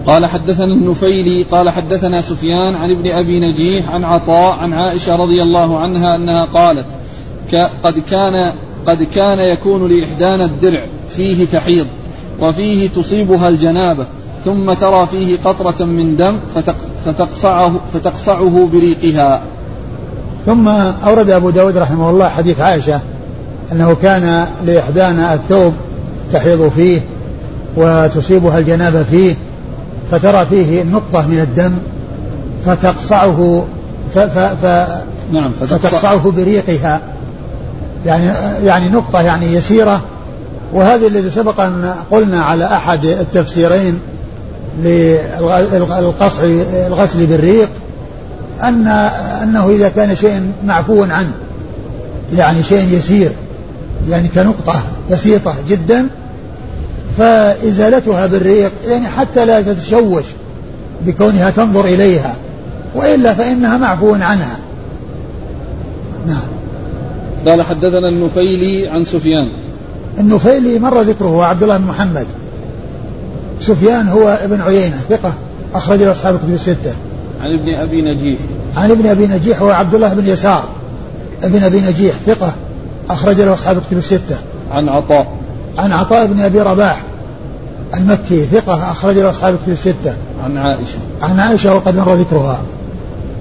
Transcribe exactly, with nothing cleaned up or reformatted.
قال حدثنا النفيلي قال حدثنا سفيان عن ابن أبي نجيح عن عطاء عن عائشة رضي الله عنها أنها قالت قد كان, قد كان يكون لإحدانا الدرع فيه تحيض وفيه تصيبها الجنابة ثم ترى فيه قطرة من دم فتقصعه, فتقصعه بريقها. ثم أورد أبو داود رحمه الله حديث عائشة أنه كان لإحدانا الثوب تحيض فيه وتصيبها الجنابة فيه فترى فيه نقطة من الدم فتقصعه ف ف ف نعم فتقصعه بريقها، يعني يعني نقطة يعني يسيرة. وهذا الذي سبق أن قلنا على أحد التفسيرين للقصع الغسل بالريق أن أنه إذا كان شيء معفو عنه يعني شيء يسير يعني كنقطة بسيطة جدا فإزالتها بالريق يعني حتى لا تتشوش بكونها تنظر إليها، وإلا فإنها معفو عنها. نعم. قال حدثنا النفيلي عن سفيان. النفيلي مر ذكره عبد الله بن محمد. سفيان هو ابن عيينة ثقة أخرج له أصحاب الكتب الستة. عن ابن أبي نجيح. عن ابن أبي نجيح هو عبد الله بن يسار ابن أبي نجيح ثقة أخرج له أصحاب الكتب الستة. عن عطاء. عن عطاء بن أبي رباح المكي ثقة أخرج له أصحاب الكتب الستة. عن عائشة. عن عائشة وقد مر ذكرها.